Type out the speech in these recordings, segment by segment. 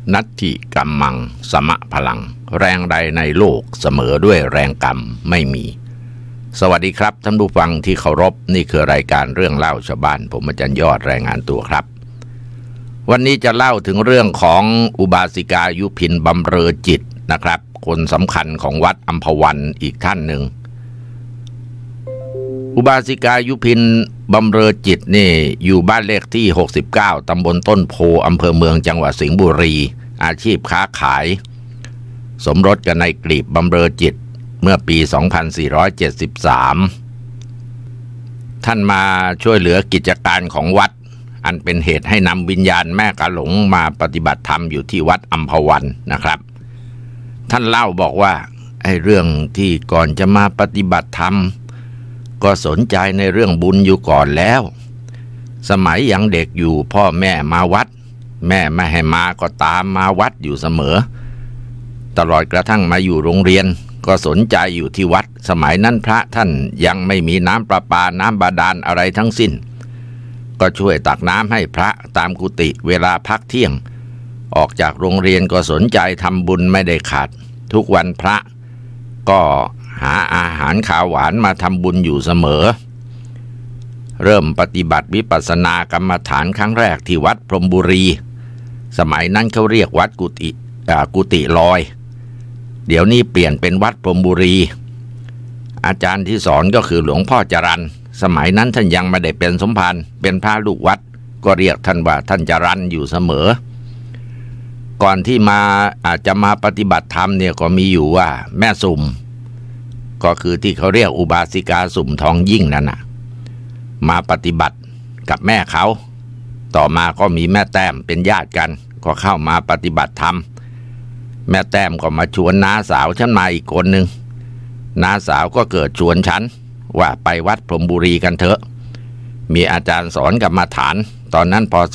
นัตถิกัมมังสมะพลังแรงใดในโลกเสมอด้วยแรงกรรมไม่มีสวัสดีครับท่านผู้ฟังที่เคารพนี่คือรายการเรื่องเล่าชาวบ้านผมอาจารย์ยอดรายงานตัวครับวันนี้จะเล่าถึงเรื่องของอุบาสิกายุพินบำเรอจิตนะครับคนสำคัญของวัดอัมพวันอีกท่านหนึ่งอุบาสิกายุพินบำเรอจิตนี่อยู่บ้านเลขที่69ตำบลต้นโพอำเภอเมืองจังหวัดสิงห์บุรีอาชีพค้าขายสมรสกับนายกลีบบำเรอจิตเมื่อปี 2473 ท่านมาช่วยเหลือกิจการของวัดอันเป็นเหตุให้นำวิญญาณแม่กะหลงมาปฏิบัติธรรมอยู่ที่วัดอัมพวันนะครับท่านเล่าบอกว่าไอ้เรื่องที่ก่อนจะมาปฏิบัติธรรมก็สนใจในเรื่องบุญอยู่ก่อนแล้วสมัยยังเด็กอยู่พ่อแม่มาวัดแม่ไม่ให้มาก็ตามมาวัดอยู่เสมอตลอดกระทั่งมาอยู่โรงเรียนก็สนใจอยู่ที่วัดสมัยนั้นพระท่านยังไม่มีน้ำประปาน้ำบาดาลอะไรทั้งสิ้นก็ช่วยตักน้ำให้พระตามกุฏิเวลาพักเที่ยงออกจากโรงเรียนก็สนใจทำบุญไม่ได้ขาดทุกวันพระก็หาอาหารข้าวหวานมาทำบุญอยู่เสมอเริ่มปฏิบัติวิปัสสนากรรมฐานครั้งแรกที่วัดพรหมบุรีสมัยนั้นเขาเรียกวัดกุฏิลอยเดี๋ยวนี้เปลี่ยนเป็นวัดพรหมบุรีอาจารย์ที่สอนก็คือหลวงพ่อจรัญสมัยนั้นท่านยังไม่ได้เป็นสมภารเป็นพระลูกวัดก็เรียกท่านว่าท่านจรัญอยู่เสมอก่อนที่มาอาจจะมาปฏิบัติธรรมเนี่ยก็มีอยู่ว่าแม่สุ่มก็คือที่เขาเรียกอุบาสิกาสุ่มทองยิ่งนั่นน่ะมาปฏิบัติกับแม่เขาต่อมาก็มีแม่แต้มเป็นญาติกันก็เข้ามาปฏิบัติธรรมแม่แต้มก็มาชวนน้าสาวฉันมาอีกคนหนึ่งน้าสาวก็เกิดชวนฉันว่าไปวัดพรหมบุรีกันเถอะมีอาจารย์สอนกรรมฐานตอนนั้นพ.ศ.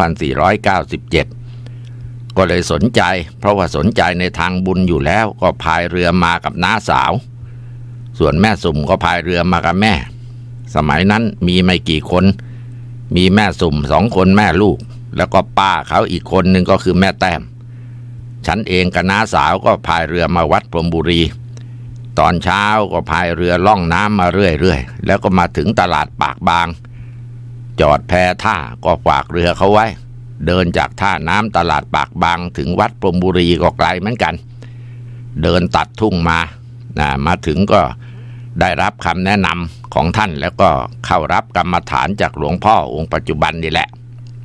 2497ก็เลยสนใจเพราะว่าสนใจในทางบุญอยู่แล้วก็พายเรือมากับน้าสาวส่วนแม่สุ่มก็พายเรือมากับแม่สมัยนั้นมีไม่กี่คนมีแม่สุ่ม2 คนแม่ลูกแล้วก็ป้าเขาอีกคนหนึ่งก็คือแม่แต้มฉันเองกับน้าสาวก็พายเรือมาวัดพรหมบุรีตอนเช้าก็พายเรือล่องน้ำมาเรื่อยๆแล้วก็มาถึงตลาดปากบางจอดแพท่าก็ฝากเรือเขาไว้เดินจากท่าน้ำตลาดปากบางถึงวัดพรหมบุรีก็ไกลเหมือนกันเดินตัดทุ่งมาถึงก็ได้รับคำแนะนำของท่านแล้วก็เข้ารับกรรมฐานจากหลวงพ่อองค์ปัจจุบันนี่แหละ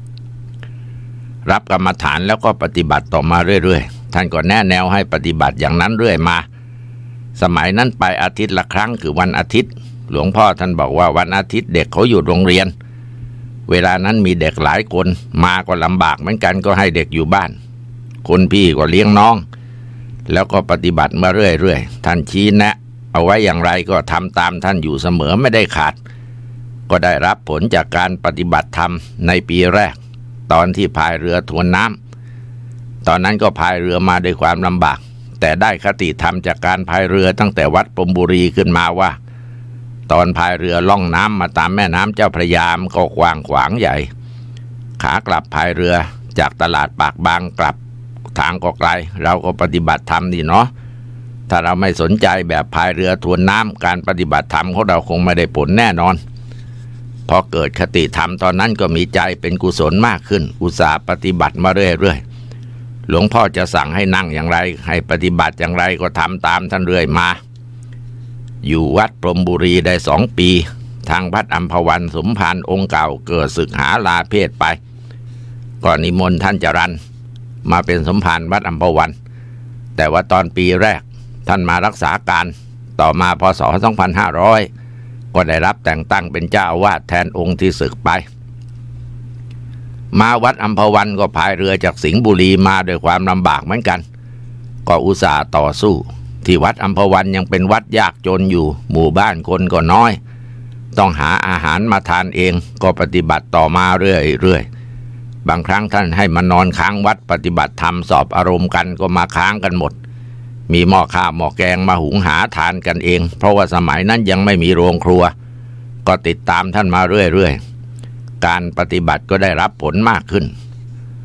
รับกรรมฐานแล้วก็ปฏิบัติต่อมาเรื่อยๆท่านก็แนะแนวให้ปฏิบัติอย่างนั้นเรื่อยมาสมัยนั้นไปอาทิตย์ละครั้งคือวันอาทิตย์หลวงพ่อท่านบอกว่าวันอาทิตย์เด็กเขาอยู่โรงเรียนเวลานั้นมีเด็กหลายคนมาก็ลำบากเหมือนกันก็ให้เด็กอยู่บ้านคนพี่ก็เลี้ยงน้องแล้วก็ปฏิบัติมาเรื่อยๆท่านชี้แนะเอาไว้อย่างไรก็ทำตามท่านอยู่เสมอไม่ได้ขาดก็ได้รับผลจากการปฏิบัติธรรมในปีแรกตอนที่พายเรือทวนน้ำตอนนั้นก็พายเรือมาด้วยความลำบากแต่ได้คติธรรมจากการพายเรือตั้งแต่วัดพรหมบุรีขึ้นมาว่าตอนพายเรือล่องน้ำมาตามแม่น้ำเจ้าพระยามันก็กว้างขวางใหญ่ขากลับพายเรือจากตลาดปากบางกลับทางก็ไกลเราก็ปฏิบัติธรรมนี่เนาะถ้าเราไม่สนใจแบบพายเรือทวนน้ำการปฏิบัติธรรมของเราคงไม่ได้ผลแน่นอนพอเกิดคติธรรมตอนนั้นก็มีใจเป็นกุศลมากขึ้นอุตส่าห์ปฏิบัติมาเรื่อยๆหลวงพ่อจะสั่งให้นั่งอย่างไรให้ปฏิบัติอย่างไรก็ทำตามท่านเรื่อยมาอยู่วัดพรหมบุรีได้2 ปีทางวัดอัมพวันสมภารองค์เก่าเกิดศึกหาลาเพศไปก็นิมนต์ท่านจรัญมาเป็นสมภารวัดอัมพวันแต่ว่าตอนปีแรกท่านมารักษาการต่อมาพ.ศ. 2500ก็ได้รับแต่งตั้งเป็นเจ้าอาวาสแทนองค์ที่ศึกไปมาวัดอัมพวันก็พายเรือจากสิงห์บุรีมาด้วยความลำบากเหมือนกันก็อุตส่าห์ต่อสู้ที่วัดอัมพวันยังเป็นวัดยากจนอยู่หมู่บ้านคนก็น้อยต้องหาอาหารมาทานเองก็ปฏิบัติต่อมาเรื่อยๆบางครั้งท่านให้มานอนค้างวัดปฏิบัติธรรมสอบอารมณ์กันก็มาค้างกันหมดมีหม้อข้าวหม้อแกงมาหุงหาทานกันเองเพราะว่าสมัยนั้นยังไม่มีโรงครัวก็ติดตามท่านมาเรื่อยๆการปฏิบัติก็ได้รับผลมากขึ้น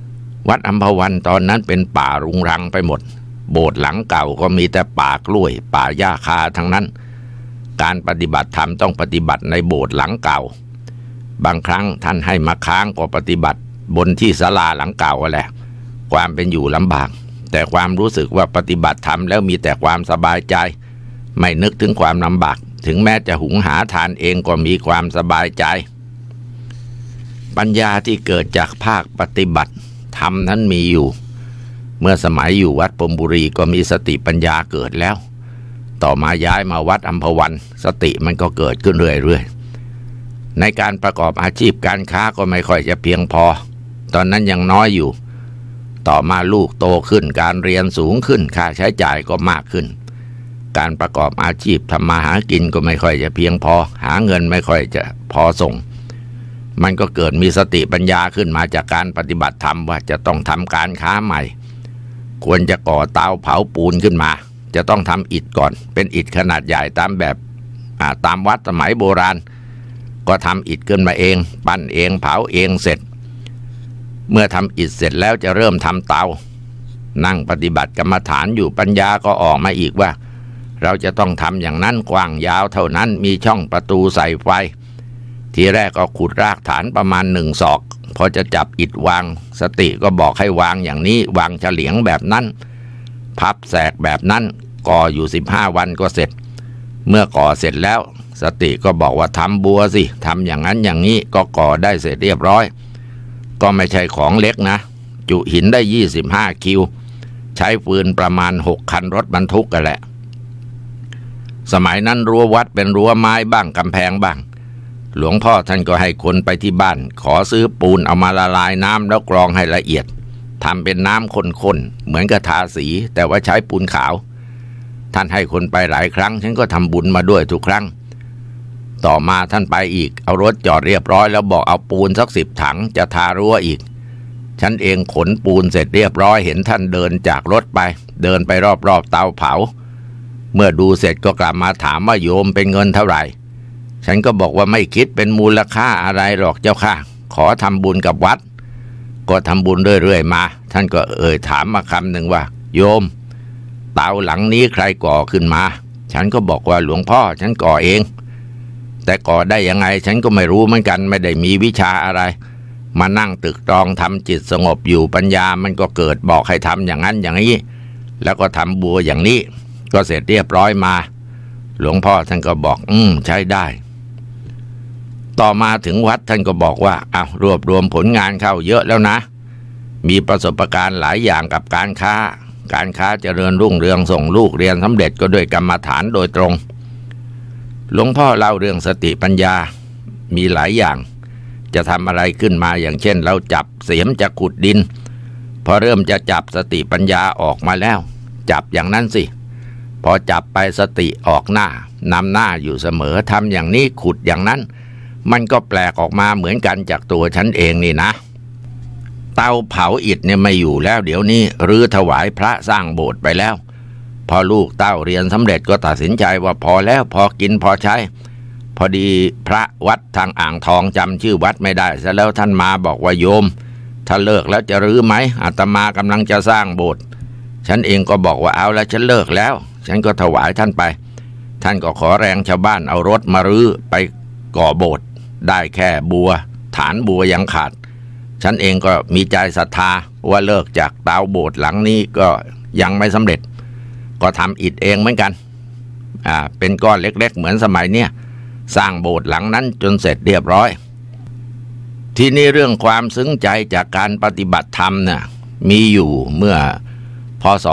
วัดอัมพวันตอนนั้นเป็นป่ารุงรังไปหมดโบสถ์หลังเก่าก็มีแต่ป่ากล้วยป่าหญ้าคาทั้งนั้นการปฏิบัติธรรมต้องปฏิบัติในโบสถ์หลังเก่าบางครั้งท่านให้มาค้างก็ปฏิบัติบนที่ศาลาหลังเก่าแหละความเป็นอยู่ลำบากแต่ความรู้สึกว่าปฏิบัติธรรมแล้วมีแต่ความสบายใจไม่นึกถึงความลำบากถึงแม้จะหุงหาทานเองก็มีความสบายใจปัญญาที่เกิดจากภาคปฏิบัติธรรมนั้นมีอยู่เมื่อสมัยอยู่วัดพรหมบุรีก็มีสติปัญญาเกิดแล้วต่อมาย้ายมาวัดอัมพวันสติมันก็เกิดขึ้นเรื่อยๆในการประกอบอาชีพการค้าก็ไม่ค่อยจะเพียงพอตอนนั้นยังน้อยอยู่ต่อมาลูกโตขึ้นการเรียนสูงขึ้นค่าใช้จ่ายก็มากขึ้นการประกอบอาชีพทำมาหากินก็ไม่ค่อยจะเพียงพอหาเงินไม่ค่อยจะพอส่งมันก็เกิดมีสติปัญญาขึ้นมาจากการปฏิบัติธรรมว่าจะต้องทำการค้าใหม่ควรจะก่อเตาเผาปูนขึ้นมาจะต้องทำอิฐก่อนเป็นอิฐขนาดใหญ่ตามแบบตามวัดสมัยโบราณก็ทำอิฐขึ้นมาเองปั้นเองเผาเองเสร็จเมื่อทำอิฐเสร็จแล้วจะเริ่มทำเตานั่งปฏิบัติกรรมฐานอยู่ปัญญาก็ออกมาอีกว่าเราจะต้องทำอย่างนั้นกว้างยาวเท่านั้นมีช่องประตูใส่ไฟทีแรกก็ขุดรากฐานประมาณ1 ศอกพอจะจับอิฐวางสติก็บอกให้วางอย่างนี้วางเฉลียงแบบนั้นพับแสกแบบนั้นก่ออยู่15 วันก็เสร็จเมื่อก่อเสร็จแล้วสติก็บอกว่าทำบัวสิทำอย่างนั้นอย่างนี้ก็ก่อได้เสร็จเรียบร้อยก็ไม่ใช่ของเล็กนะจุหินได้25 คิวใช้ฟืนประมาณ6 คันรถบรรทุกกันแหละสมัยนั้นรั้ววัดเป็นรั้วไม้บ้างกำแพงบ้างหลวงพ่อท่านก็ให้คนไปที่บ้านขอซื้อปูนเอามาละลายน้ำแล้วกรองให้ละเอียดทำเป็นน้ำข้นๆเหมือนกับทาสีแต่ว่าใช้ปูนขาวท่านให้คนไปหลายครั้งฉันก็ทำบุญมาด้วยทุกครั้งต่อมาท่านไปอีกเอารถจอดเรียบร้อยแล้วบอกเอาปูนสัก10 ถังจะทารั้วอีกฉันเองขนปูนเสร็จเรียบร้อยเห็นท่านเดินจากรถไปเดินไปรอบๆเตาเผาเมื่อดูเสร็จก็กลับมาถามว่าโยมเป็นเงินเท่าไหร่ฉันก็บอกว่าไม่คิดเป็นมูลค่าอะไรหรอกเจ้าค่ะขอทำบุญกับวัดก็ทำบุญเรื่อยๆมาท่านก็ถามมาคำหนึ่งว่าโยมเตาหลังนี้ใครก่อขึ้นมาฉันก็บอกว่าหลวงพ่อฉันก่อเองแต่ก่อได้ยังไงฉันก็ไม่รู้เหมือนกันไม่ได้มีวิชาอะไรมานั่งตึกตรองทำจิตสงบอยู่ปัญญามันก็เกิดบอกให้ทำอย่างนั้นอย่างนี้แล้วก็ทำบัวอย่างนี้ก็เสร็จเรียบร้อยมาหลวงพ่อท่านก็บอกใช้ได้ต่อมาถึงวัดท่านก็บอกว่ารวบรวมผลงานเข้าเยอะแล้วนะมีประสบการณ์หลายอย่างกับการค้าเจริญรุ่งเรืองส่งลูกเรียนสำเร็จก็ด้วยกรรมฐานโดยตรงหลวงพ่อเล่าเรื่องสติปัญญามีหลายอย่างจะทำอะไรขึ้นมาอย่างเช่นเราจับเสียมจะขุดดินพอเริ่มจะจับสติปัญญาออกมาแล้วจับอย่างนั้นสิพอจับไปสติออกหน้านำหน้าอยู่เสมอทำอย่างนี้ขุดอย่างนั้นมันก็แปลกออกมาเหมือนกันจากตัวฉันเองนี่นะเตาเผาอิฐเนี่ยไม่อยู่แล้วเดี๋ยวนี้รื้อถวายพระสร้างโบสถ์ไปแล้วพอลูกเต้าเรียนสำเร็จก็ตัดสินใจว่าพอแล้วพอกินพอใช้พอดีพระวัดทางอ่างทองจำชื่อวัดไม่ได้ซะแล้วท่านมาบอกว่าโยมถ้าเลิกแล้วจะรื้อไหมอาตมากำลังจะสร้างโบสถ์ฉันเองก็บอกว่าเอาแล้วฉันเลิกแล้วฉันก็ถวายท่านไปท่านก็ขอแรงชาวบ้านเอารถมารื้อไปก่อโบสถ์ได้แค่บัวฐานบัวยังขาดฉันเองก็มีใจศรัทธาว่าเลิกจากเตาโบสถ์หลังนี้ก็ยังไม่สำเร็จก็ทำอิฐเองเหมือนกันเป็นก้อนเล็กๆเหมือนสมัยเนี้ยสร้างโบสถ์หลังนั้นจนเสร็จเรียบร้อยทีนี้เรื่องความซึ้งใจจากการปฏิบัติธรรมเนี่ยมีอยู่เมื่อพศ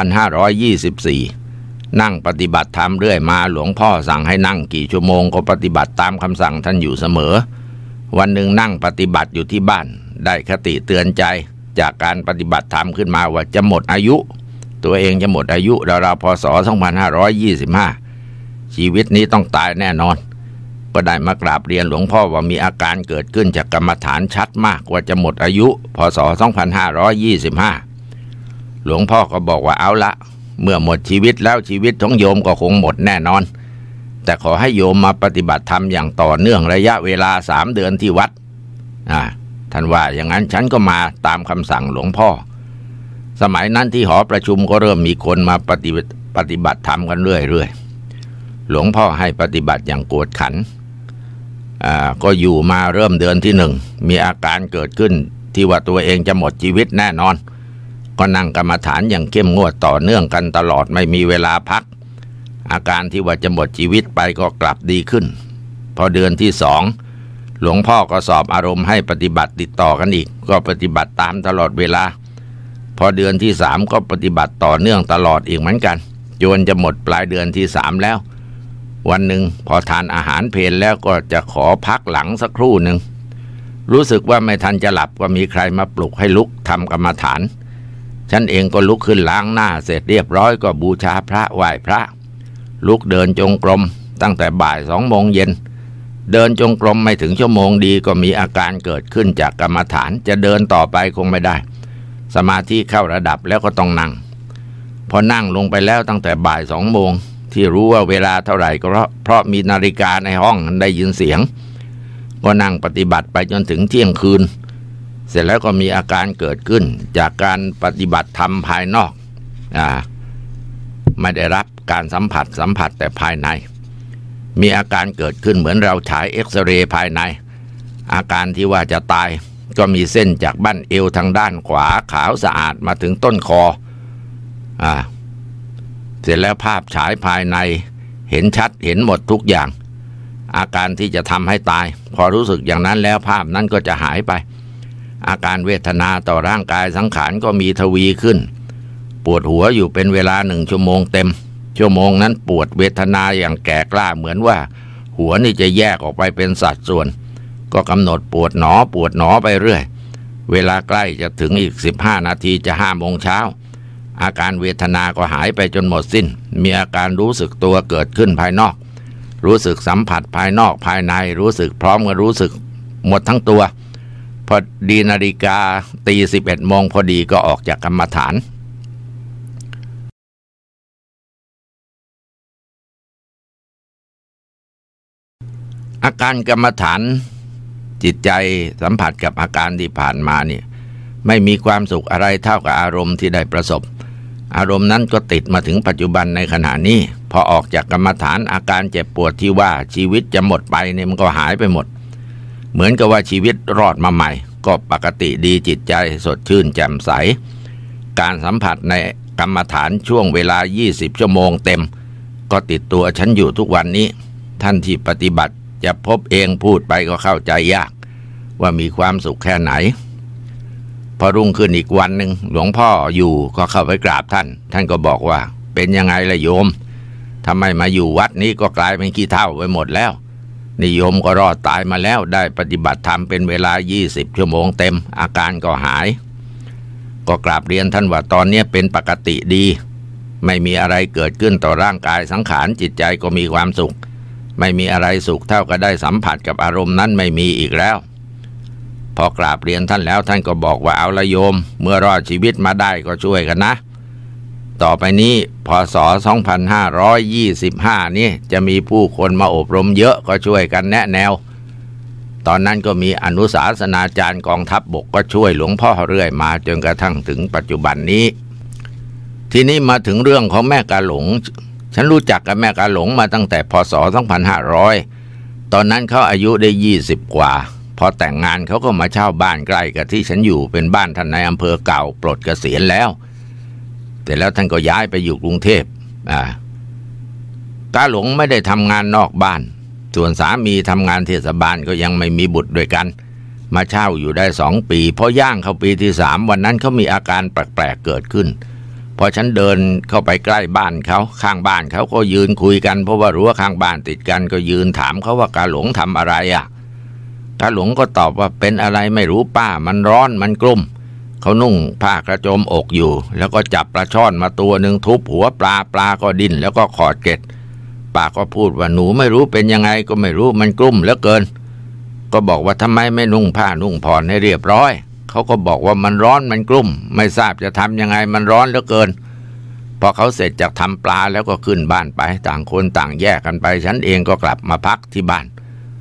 2524นั่งปฏิบัติธรรมเรื่อยมาหลวงพ่อสั่งให้นั่งกี่ชั่วโมงก็ปฏิบัติตามคำสั่งท่านอยู่เสมอวันหนึ่งนั่งปฏิบัติอยู่ที่บ้านได้คติเตือนใจจากการปฏิบัติธรรมขึ้นมาว่าจะหมดอายุตัวเองจะหมดอายุราวๆพศ 2525ชีวิตนี้ต้องตายแน่นอนก็ได้มากราบเรียนหลวงพ่อว่ามีอาการเกิดขึ้นจากกรรมฐานชัดมากว่าจะหมดอายุพศ 2525หลวงพ่อก็บอกว่าเอาละเมื่อหมดชีวิตแล้วชีวิตของโยมก็คงหมดแน่นอนแต่ขอให้โยมมาปฏิบัติธรรมอย่างต่อเนื่องระยะเวลา3 เดือนที่วัดท่านว่าอย่างนั้นฉันก็มาตามคำสั่งหลวงพ่อสมัยนั้นที่หอประชุมก็เริ่มมีคนมาปฏิบัติธรรมกันเรื่อยๆหลวงพ่อให้ปฏิบัติอย่างกวดขันก็อยู่มาเริ่มเดือนที่1มีอาการเกิดขึ้นที่ว่าตัวเองจะหมดชีวิตแน่นอนก็นั่งกรรมฐานอย่างเข้มงวดต่อเนื่องกันตลอดไม่มีเวลาพักอาการที่ว่าจะหมดชีวิตไปก็กลับดีขึ้นพอเดือนที่2หลวงพ่อก็สอบอารมณ์ให้ปฏิบัติติดต่อกันอีกก็ปฏิบัติตามตลอดเวลาพอเดือนที่3ก็ปฏิบัติต่อเนื่องตลอดอีกเหมือนกันจนจะหมดปลายเดือนที่3แล้ววันหนึ่งพอทานอาหารเพลแล้วก็จะขอพักหลังสักครู่หนึ่งรู้สึกว่าไม่ทันจะหลับก็มีใครมาปลุกให้ลุกทำกรรมฐานฉันเองก็ลุกขึ้นล้างหน้าเสร็จเรียบร้อยก็บูชาพระไหว้พระลุกเดินจงกรมตั้งแต่บ่าย2 โมงเย็นเดินจงกรมไม่ถึงชั่วโมงดีก็มีอาการเกิดขึ้นจากกรรมฐานจะเดินต่อไปคงไม่ได้สมาธิเข้าระดับแล้วก็ต้องนั่งพอนั่งลงไปแล้วตั้งแต่บ่าย2 โมงที่รู้ว่าเวลาเท่าไหร่ก็เพราะมีนาฬิกาในห้องได้ยินเสียงก็นั่งปฏิบัติไปจนถึงเที่ยงคืนเสร็จแล้วก็มีอาการเกิดขึ้นจากการปฏิบัติธรรมภายนอกไม่ได้รับการสัมผัสแต่ภายในมีอาการเกิดขึ้นเหมือนเราฉายเอ็กซเรย์ภายในอาการที่ว่าจะตายก็มีเส้นจากบั้นเอวทางด้านขวาขาวสะอาดมาถึงต้นคอเสร็จแล้วภาพฉายภายในเห็นชัดเห็นหมดทุกอย่างอาการที่จะทำให้ตายพอรู้สึกอย่างนั้นแล้วภาพนั้นก็จะหายไปอาการเวทนาต่อร่างกายสังขารก็มีทวีขึ้นปวดหัวอยู่เป็นเวลา1 ชั่วโมงเต็มชั่วโมงนั้นปวดเวทนาอย่างแก่กล้าเหมือนว่าหัวนี่จะแยกออกไปเป็นสัดส่วนก็กำหนดปวดหนอไปเรื่อยเวลาใกล้จะถึงอีก15 นาทีจะ5 โมงเช้าอาการเวทนาก็หายไปจนหมดสิ้นมีอาการรู้สึกตัวเกิดขึ้นภายนอกรู้สึกสัมผัสภายนอกภายในรู้สึกพร้อมกับรู้สึกหมดทั้งตัวพอดีนาฬิกาตี11 โมงพอดีก็ออกจากกรรมฐานอาการกรรมฐานจิตใจสัมผัสกับอาการที่ผ่านมาเนี่ยไม่มีความสุขอะไรเท่ากับอารมณ์ที่ได้ประสบอารมณ์นั้นก็ติดมาถึงปัจจุบันในขณะนี้พอออกจากกรรมฐานอาการเจ็บปวดที่ว่าชีวิตจะหมดไปเนี่ยมันก็หายไปหมดเหมือนกับว่าชีวิตรอดมาใหม่ก็ปกติดีจิตใจสดชื่นแจ่มใสการสัมผัสในกรรมฐานช่วงเวลา20 ชั่วโมงเต็มก็ติดตัวฉันอยู่ทุกวันนี้ท่านที่ปฏิบัติจะพบเองพูดไปก็เข้าใจยากว่ามีความสุขแค่ไหนพอรุ่งขึ้นอีกวันหนึ่งหลวงพ่ออยู่ก็เข้าไปกราบท่านก็บอกว่าเป็นยังไงล่ะโยมทำไมมาอยู่วัดนี้ก็กลายเป็นขี้เถ้าไปหมดแล้วนิยมก็รอดตายมาแล้วได้ปฏิบัติธรรมเป็นเวลา20 ชั่วโมงเต็มอาการก็หายก็กราบเรียนท่านว่าตอนนี้เป็นปกติดีไม่มีอะไรเกิดขึ้นต่อร่างกายสังขารจิตใจก็มีความสุขไม่มีอะไรสุขเท่ากับได้สัมผัสกับอารมณ์นั้นไม่มีอีกแล้วพอกราบเรียนท่านแล้วท่านก็บอกว่าเอาละโยมเมื่อรอดชีวิตมาได้ก็ช่วยกันนะต่อไปนี้พ.ศ. 2525นี่จะมีผู้คนมาอบรมเยอะก็ช่วยกันแนะแนวตอนนั้นก็มีอนุศาสนาจารย์กองทัพบกก็ช่วยหลวงพ่อเรื่อยมาจนกระทั่งถึงปัจจุบันนี้ทีนี้มาถึงเรื่องของแม่กาหลงฉันรู้จักกับแม่กาหลงมาตั้งแต่พ.ศ. 2500ตอนนั้นเขาอายุได้20 กว่าพอแต่งงานเขาก็มาเช่าบ้านใกล้กับที่ฉันอยู่เป็นบ้านท่านนายอำเภอเก่าปลดเกษียณแล้วแต่แล้วท่านก็ย้ายไปอยู่กรุงเทพกาหลงไม่ได้ทำงานนอกบ้านส่วนสามีทำงานเทศบาลก็ยังไม่มีบุตรด้วยกันมาเช่าอยู่ได้2 ปีพอย่างเข้าปีที่3วันนั้นเขามีอาการแปลกๆเกิดขึ้นพอฉันเดินเข้าไปใกล้บ้านเขาข้างบ้านเขาก็ยืนคุยกันเพราะว่ารั้วข้างบ้านติดกันก็ยืนถามเขาว่ากาหลงทำอะไรกาหลงก็ตอบว่าเป็นอะไรไม่รู้ป้ามันร้อนมันกลุ้มเขานุ่งผ้ากระโจมอกอยู่แล้วก็จับปลาช่อนมาตัวหนึ่งทุบหัวปลาก็ดิ้นแล้วก็ขอดเกล็ดป้าก็พูดว่าหนูไม่รู้เป็นยังไงก็ไม่รู้มันกลุ้มเหลือเกินก็บอกว่าทำไมไม่นุ่งผ้านุ่งผ่อนให้เรียบร้อยเขาก็บอกว่ามันร้อนมันกลุ้มไม่ทราบจะทำยังไงมันร้อนเหลือเกินพอเขาเสร็จจากทำปลาแล้วก็ขึ้นบ้านไปต่างคนต่างแยกกันไปฉันเองก็กลับมาพักที่บ้าน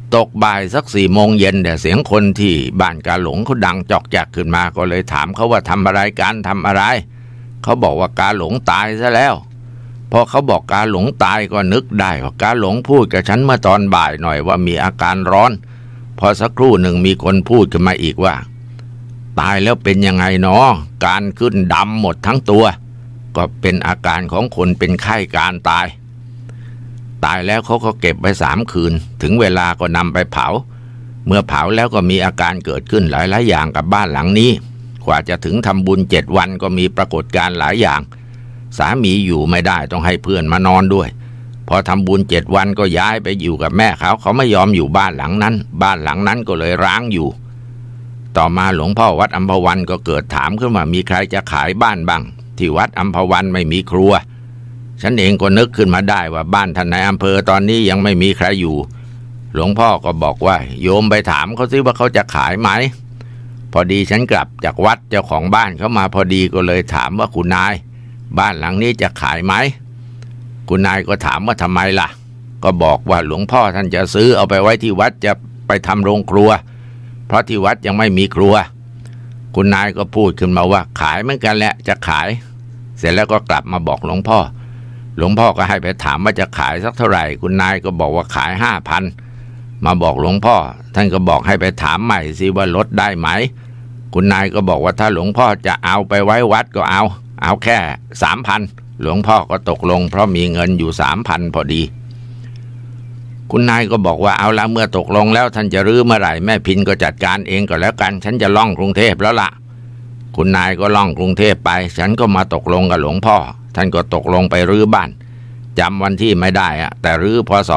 ตกบ่ายสัก4 โมงเย็นเดี๋ยวเสียงคนที่บ้านกาหลงเขาดังจอกแจกขึ้นมาก็เลยถามเขาว่าทำอะไรกันทำอะไรเขาบอกว่ากาหลงตายซะแล้วพอเขาบอกกาหลงตายก็นึกได้ว่ากาหลงพูดกับฉันเมื่อตอนบ่ายหน่อยว่ามีอาการร้อนพอสักครู่หนึ่งมีคนพูดขึ้นมาอีกว่าตายแล้วเป็นยังไงเนาะการขึ้นดำหมดทั้งตัวก็เป็นอาการของคนเป็นไข้การตายแล้วเขาก็เก็บไว้3 คืนถึงเวลาก็นำไปเผาเมื่อเผาแล้วก็มีอาการเกิดขึ้นหลายอย่างกับบ้านหลังนี้กว่าจะถึงทำบุญ7 วันก็มีปรากฏการณ์หลายอย่างสามีอยู่ไม่ได้ต้องให้เพื่อนมานอนด้วยพอทำบุญ7 วันก็ย้ายไปอยู่กับแม่เขาไม่ยอมอยู่บ้านหลังนั้นก็เลยร้างอยู่ต่อมาหลวงพ่อวัดอัมพวันก็เกิดถามขึ้นว่ามีใครจะขายบ้านบ้างที่วัดอัมพวันไม่มีครัวฉันเองก็นึกขึ้นมาได้ว่าบ้านท่านนายอำเภอตอนนี้ยังไม่มีใครอยู่หลวงพ่อก็บอกว่าโยมไปถามเขาซิว่าเขาจะขายไหมพอดีฉันกลับจากวัดเจ้าของบ้านเขามาพอดีก็เลยถามว่าคุณนายบ้านหลังนี้จะขายไหมคุณนายก็ถามว่าทำไมล่ะก็บอกว่าหลวงพ่อท่านจะซื้อเอาไปไว้ที่วัดจะไปทำโรงครัวเพราะที่วัดยังไม่มีครัวคุณนายก็พูดขึ้นมาว่าขายเหมือนกันแหละจะขายเสร็จแล้วก็กลับมาบอกหลวงพ่อก็ให้ไปถามว่าจะขายสักเท่าไหร่คุณนายก็บอกว่าขาย 5,000มาบอกหลวงพ่อท่านก็บอกให้ไปถามใหม่สิว่าลดได้ไหมคุณนายก็บอกว่าถ้าหลวงพ่อจะเอาไปไว้วัดก็เอาแค่ 3,000หลวงพ่อก็ตกลงเพราะมีเงินอยู่ 3,000 พอดีคุณนายก็บอกว่าเอาละเมื่อตกลงแล้วท่านจะรื้อเมื่อไหร่แม่พินก็จัดการเองก็แล้วกันฉันจะล่องกรุงเทพแล้วล่ะคุณนายก็ล่องกรุงเทพไปฉันก็มาตกลงกับหลวงพ่อท่านก็ตกลงไปรื้อบ้านจำวันที่ไม่ได้แต่รื้อพ.ศ.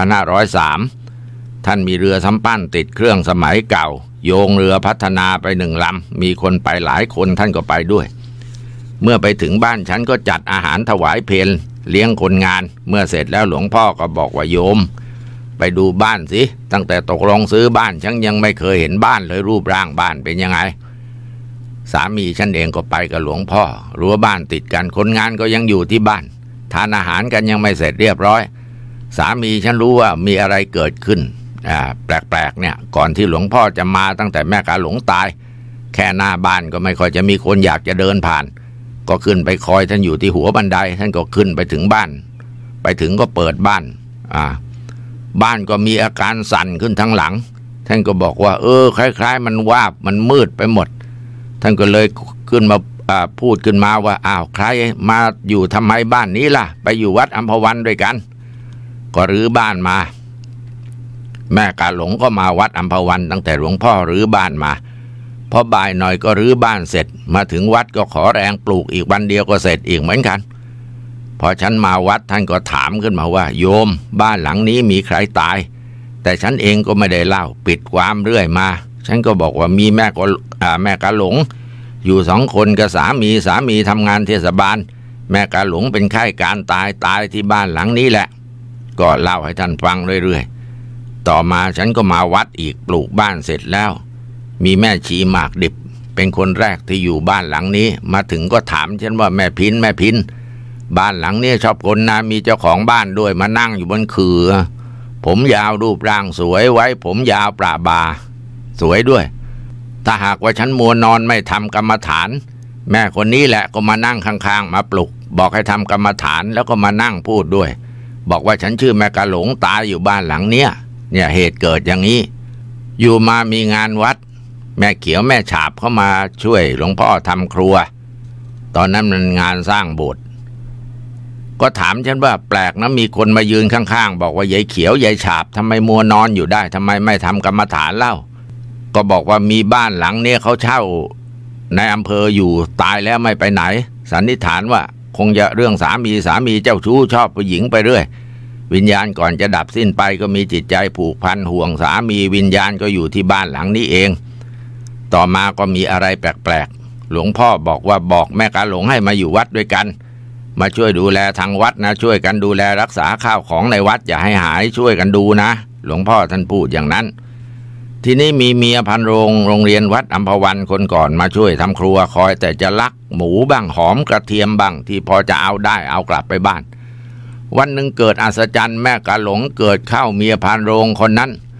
2503ท่านมีเรือสำปั้นติดเครื่องสมัยเก่าโยงเรือพัฒนาไป1 ลำมีคนไปหลายคนท่านก็ไปด้วยเมื่อไปถึงบ้านฉันก็จัดอาหารถวายเพลเลี้ยงคนงานเมื่อเสร็จแล้วหลวงพ่อก็บอกว่าโยมไปดูบ้านสิตั้งแต่ตกลงซื้อบ้านฉันยังไม่เคยเห็นบ้านเลยรูปร่างบ้านเป็นยังไงสามีฉันเองก็ไปกับหลวงพ่อรั้วบ้านติดกันคนงานก็ยังอยู่ที่บ้านทานอาหารกันยังไม่เสร็จเรียบร้อยสามีฉันรู้ว่ามีอะไรเกิดขึ้นแปลกๆเนี่ยก่อนที่หลวงพ่อจะมาตั้งแต่แม่กาหลงตายแค่หน้าบ้านก็ไม่ค่อยจะมีคนอยากจะเดินผ่านก็ขึ้นไปคอยท่านอยู่ที่หัวบันไดท่านก็ขึ้นไปถึงบ้านไปถึงก็เปิดบ้านบ้านก็มีอาการสั่นขึ้นทั้งหลังท่านก็บอกว่าคล้ายๆมันวาบมันมืดไปหมดท่านก็เลยขึ้นมาพูดขึ้นมาว่าอ้าวใครมาอยู่ทำไมบ้านนี้ล่ะไปอยู่วัดอัมพวันด้วยกันก็รื้อบ้านมาแม่กาหลงก็มาวัดอัมพวันตั้งแต่หลวงพ่อรื้อบ้านมาพอบ่ายหน่อยก็รื้อบ้านเสร็จมาถึงวัดก็ขอแรงปลูกอีกวันเดียวก็เสร็จอีกเหมือนกันพอฉันมาวัดท่านก็ถามขึ้นมาว่าโยมบ้านหลังนี้มีใครตายแต่ฉันเองก็ไม่ได้เล่าปิดความเรื่อยมาฉันก็บอกว่ามีแม่กาหลงอยู่2 คนกับสามีทำงานเทศบาลแม่กาหลงเป็นไข้การตายที่บ้านหลังนี้แหละก็เล่าให้ท่านฟังเรื่อยๆต่อมาฉันก็มาวัดอีกปลูกบ้านเสร็จแล้วมีแม่ชีหมากดิบเป็นคนแรกที่อยู่บ้านหลังนี้มาถึงก็ถามฉันว่าแม่พินบ้านหลังนี้ชอบคนนะมีเจ้าของบ้านด้วยมานั่งอยู่บนคือผมยาวรูปร่างสวยไว้ผมยาวประบาสวยด้วยถ้าหากว่าฉันมัวนอนไม่ทำกรรมฐานแม่คนนี้แหละก็มานั่งข้างๆมาปลุกบอกให้ทำกรรมฐานแล้วก็มานั่งพูดด้วยบอกว่าฉันชื่อแม่กาหลงตายอยู่บ้านหลังเนี่ยเหตุเกิดอย่างนี้อยู่มามีงานวัดแม่เขียวแม่ฉาบเข้ามาช่วยหลวงพ่อทำครัวตอนนั้นมันงานสร้างโบสถ์ก็ถามฉันว่าแปลกนะมีคนมายืนข้างๆบอกว่ายายเขียวยายฉาบทำไมมัวนอนอยู่ได้ทำไมไม่ทำกรรมฐานเล่าก็บอกว่ามีบ้านหลังนี้เขาเช่าในอำเภออยู่ตายแล้วไม่ไปไหนสันนิษฐานว่าคงจะเรื่องสามีเจ้าชู้ชอบผู้หญิงไปเรื่อยวิญญาณก่อนจะดับสิ้นไปก็มีจิตใจผูกพันห่วงสามีวิญญาณก็อยู่ที่บ้านหลังนี้เองต่อมาก็มีอะไรแปลกๆหลวงพ่อบอกว่าบอกแม่กาหลงให้มาอยู่วัดด้วยกันมาช่วยดูแลทางวัดนะช่วยกันดูแลรักษาข้าวของในวัดอย่าให้หายช่วยกันดูนะหลวงพ่อท่านพูดอย่างนั้นทีนี้มีเมียพันโรงเรียนวัดอัมพวันคนก่อนมาช่วยทำครัวคอยแต่จะลักหมูบ้างหอมกระเทียมบ้างที่พอจะเอาได้เอากลับไปบ้านวันหนึ่งเกิดอัศจรรย์แม่กาหลงเกิดเข้าเมียพันโรงคนนั้น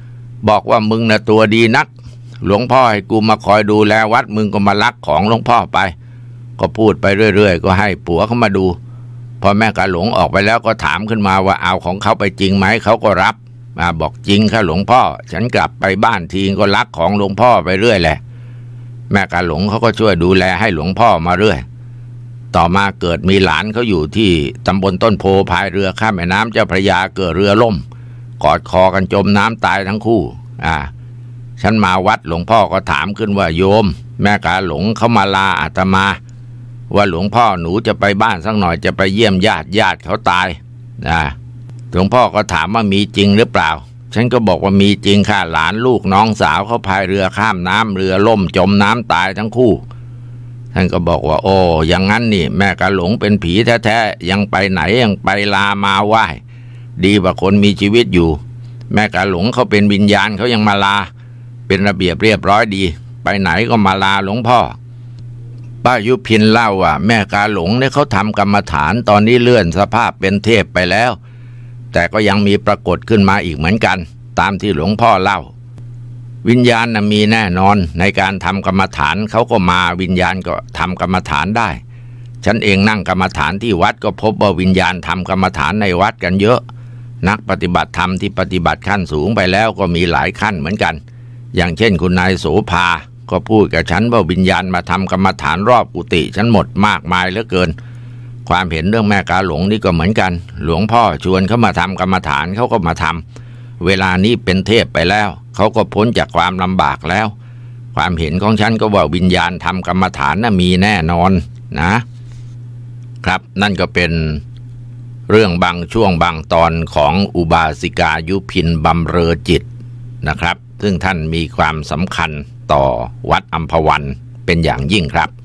บอกว่ามึงน่ะตัวดีนักหลวงพ่อให้กูมาคอยดูแลวัดมึงก็มาลักของหลวงพ่อไปก็พูดไปเรื่อยๆก็ให้ผัวเขามาดูพอแม่กาหลงออกไปแล้วก็ถามขึ้นมาว่าเอาของเขาไปจริงไหมเขาก็รับบอกจริงค่ะหลวงพ่อฉันกลับไปบ้านทีก็ลักของหลวงพ่อไปเรื่อยแหละแม่กาหลงเขาก็ช่วยดูแลให้หลวงพ่อมาเรื่อยต่อมาเกิดมีหลานเขาอยู่ที่ตำบลต้นโพพายเรือข้ามแม่น้ำเจ้าพระยาเกิดเรือล่มกอดคอกันจมน้ำตายทั้งคู่ฉันมาวัดหลวงพ่อก็ถามขึ้นว่าโยมแม่กาหลงเขามาลาอาตมาว่าหลวงพ่อหนูจะไปบ้านสักหน่อยจะไปเยี่ยมญาติเขาตายหลวงพ่อก็ถามว่ามีจริงหรือเปล่าฉันก็บอกว่ามีจริงค่ะหลานลูกน้องสาวเขาพายเรือข้ามน้ำเรือล่มจมน้ำตายทั้งคู่ท่านก็บอกว่าโอ้อย่างนั้นนี่แม่กาหลงเป็นผีแท้ๆยังไปไหนยังไปลามาไหว้ดีกว่าคนมีชีวิตอยู่แม่กาหลงเขาเป็นวิญญาณเขายังมาลาเป็นระเบียบเรียบร้อยดีไปไหนก็มาลาหลวงพ่อป้ายุพินเล่าว่าแม่กาหลงเนี่ยเขาทำกรรมฐานตอนนี้เลื่อนสภาพเป็นเทพไปแล้วแต่ก็ยังมีปรากฏขึ้นมาอีกเหมือนกันตามที่หลวงพ่อเล่าวิญญาณมีแน่นอนในการทำกรรมฐานเขาก็มาวิญญาณก็ทำกรรมฐานได้ฉันเองนั่งกรรมฐานที่วัดก็พบว่าวิญญาณทำกรรมฐานในวัดกันเยอะนักปฏิบัติธรรมที่ปฏิบัติขั้นสูงไปแล้วก็มีหลายขั้นเหมือนกันอย่างเช่นคุณนายโสภาก็พูดกับฉันว่าวิญญาณมาทำกรรมฐานรอบกุฏิฉันหมดมากมายเหลือเกินความเห็นเรื่องแม่กาหลงนี่ก็เหมือนกันหลวงพ่อชวนเขามาทำกรรมฐานเขาก็มาทำเวลานี้เป็นเทพไปแล้วเขาก็พ้นจากความลำบากแล้วความเห็นของฉันก็ว่าวิญญาณทำกรรมฐานน่ะมีแน่นอนนะครับนั่นก็เป็นเรื่องบางช่วงบางตอนของอุบาสิกายุพินบำเรอจิตนะครับซึ่งท่านมีความสำคัญต่อวัดอัมพวันเป็นอย่างยิ่งครับ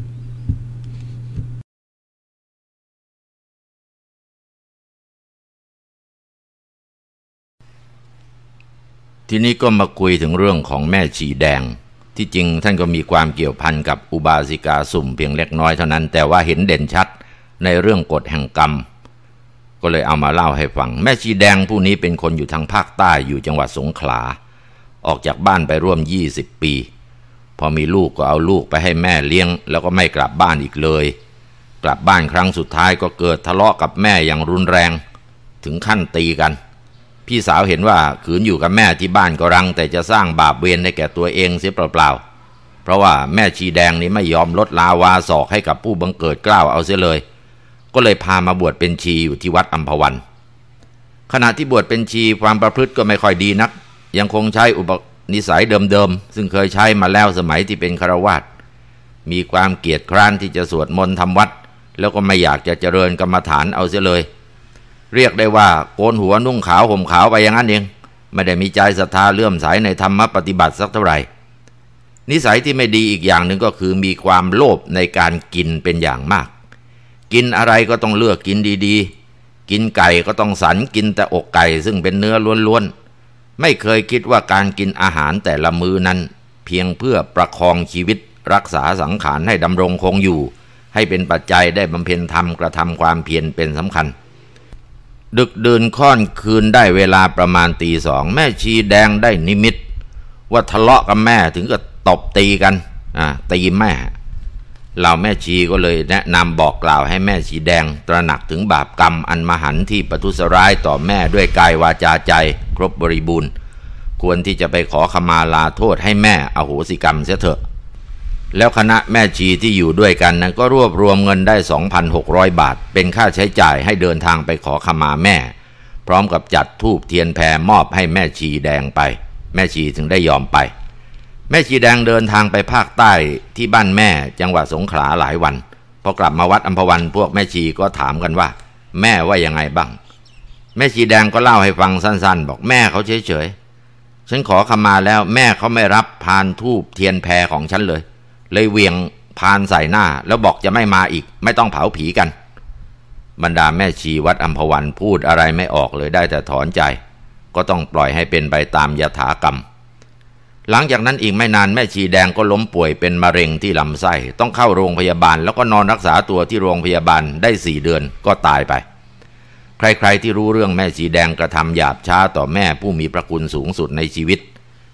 ทีนี้ก็มาคุยถึงเรื่องของแม่ชีแดงที่จริงท่านก็มีความเกี่ยวพันกับอุบาสิกาสุ่มเพียงเล็กน้อยเท่านั้นแต่ว่าเห็นเด่นชัดในเรื่องกฎแห่งกรรมก็เลยเอามาเล่าให้ฟังแม่ชีแดงผู้นี้เป็นคนอยู่ทางภาคใต้อยู่จังหวัดสงขลาออกจากบ้านไปร่วม20 ปีพอมีลูกก็เอาลูกไปให้แม่เลี้ยงแล้วก็ไม่กลับบ้านอีกเลยกลับบ้านครั้งสุดท้ายก็เกิดทะเลาะกับแม่อย่างรุนแรงถึงขั้นตีกันพี่สาวเห็นว่าขืนอยู่กับแม่ที่บ้านก็รังแต่จะสร้างบาปเวรให้แก่ตัวเองเสียเปล่าๆเพราะว่าแม่ชีแดงนี้ไม่ยอมลดลาวาศอกให้กับผู้บังเกิดเกล้าเอาเสียเลยก็เลยพามาบวชเป็นชีอยู่ที่วัดอัมพวันขณะที่บวชเป็นชีความประพฤติก็ไม่ค่อยดีนักยังคงใช้อุปนิสัยเดิมๆซึ่งเคยใช้มาแล้วสมัยที่เป็นฆราวาสมีความเกียจคร้านที่จะสวดมนต์ทำวัดแล้วก็ไม่อยากจะเจริญกรรมฐานเอาเสียเลยเรียกได้ว่าโกนหัวนุ่งขาวห่มขาวไปอย่างนั้นเองไม่ได้มีใจศรัทธาเลื่อมใสในธรรมปฏิบัติสักเท่าไหร่นิสัยที่ไม่ดีอีกอย่างหนึ่งก็คือมีความโลภในการกินเป็นอย่างมากกินอะไรก็ต้องเลือกกินดีๆกินไก่ก็ต้องสันกินแต่อกไก่ซึ่งเป็นเนื้อล้วนๆไม่เคยคิดว่าการกินอาหารแต่ละมื้อนั้นเพียงเพื่อประคองชีวิตรักษาสังขารให้ดำรงคงอยู่ให้เป็นปัจจัยได้บำเพ็ญธรรมกระทำความเพียรเป็นสำคัญดึกดื่นค่อนคืนได้เวลาประมาณตี 2แม่ชีแดงได้นิมิตว่าทะเลาะกับแม่ถึงกับตบตีกันตีแม่เหล่าแม่ชีก็เลยแนะนำบอกกล่าวให้แม่ชีแดงตระหนักถึงบาปกรรมอันมหันต์ที่ประทุษร้ายต่อแม่ด้วยกายวาจาใจครบบริบูรณ์ควรที่จะไปขอขมาลาโทษให้แม่อโหสิกรรมเสียเถอะแล้วคณะแม่ชีที่อยู่ด้วยกันนั้นก็รวบรวมเงินได้ 2,600 บาทเป็นค่าใช้จ่ายให้เดินทางไปขอขมาแม่พร้อมกับจัดธูปเทียนแพรมอบให้แม่ชีแดงไปแม่ชีถึงได้ยอมไปแม่ชีแดงเดินทางไปภาคใต้ที่บ้านแม่จังหวัดสงขลาหลายวันพอกลับมาวัดอัมพวันพวกแม่ชีก็ถามกันว่าแม่ว่ายังไงบ้างแม่ชีแดงก็เล่าให้ฟังสั้นๆบอกแม่เขาเฉยๆฉันขอขมาแล้วแม่เขาไม่รับพานธูปเทียนแพรของฉันเลยเหวี่ยงพานใส่หน้าแล้วบอกจะไม่มาอีกไม่ต้องเผาผีกันบรรดาแม่ชีวัดอัมพวันพูดอะไรไม่ออกเลยได้แต่ถอนใจก็ต้องปล่อยให้เป็นไปตามยถากรรมหลังจากนั้นอีกไม่นานแม่ชีแดงก็ล้มป่วยเป็นมะเร็งที่ลำไส้ต้องเข้าโรงพยาบาลแล้วก็นอนรักษาตัวที่โรงพยาบาลได้4 เดือนก็ตายไปใครๆที่รู้เรื่องแม่ชีแดงกระทำหยาบช้าต่อแม่ผู้มีพระคุณสูงสุดในชีวิต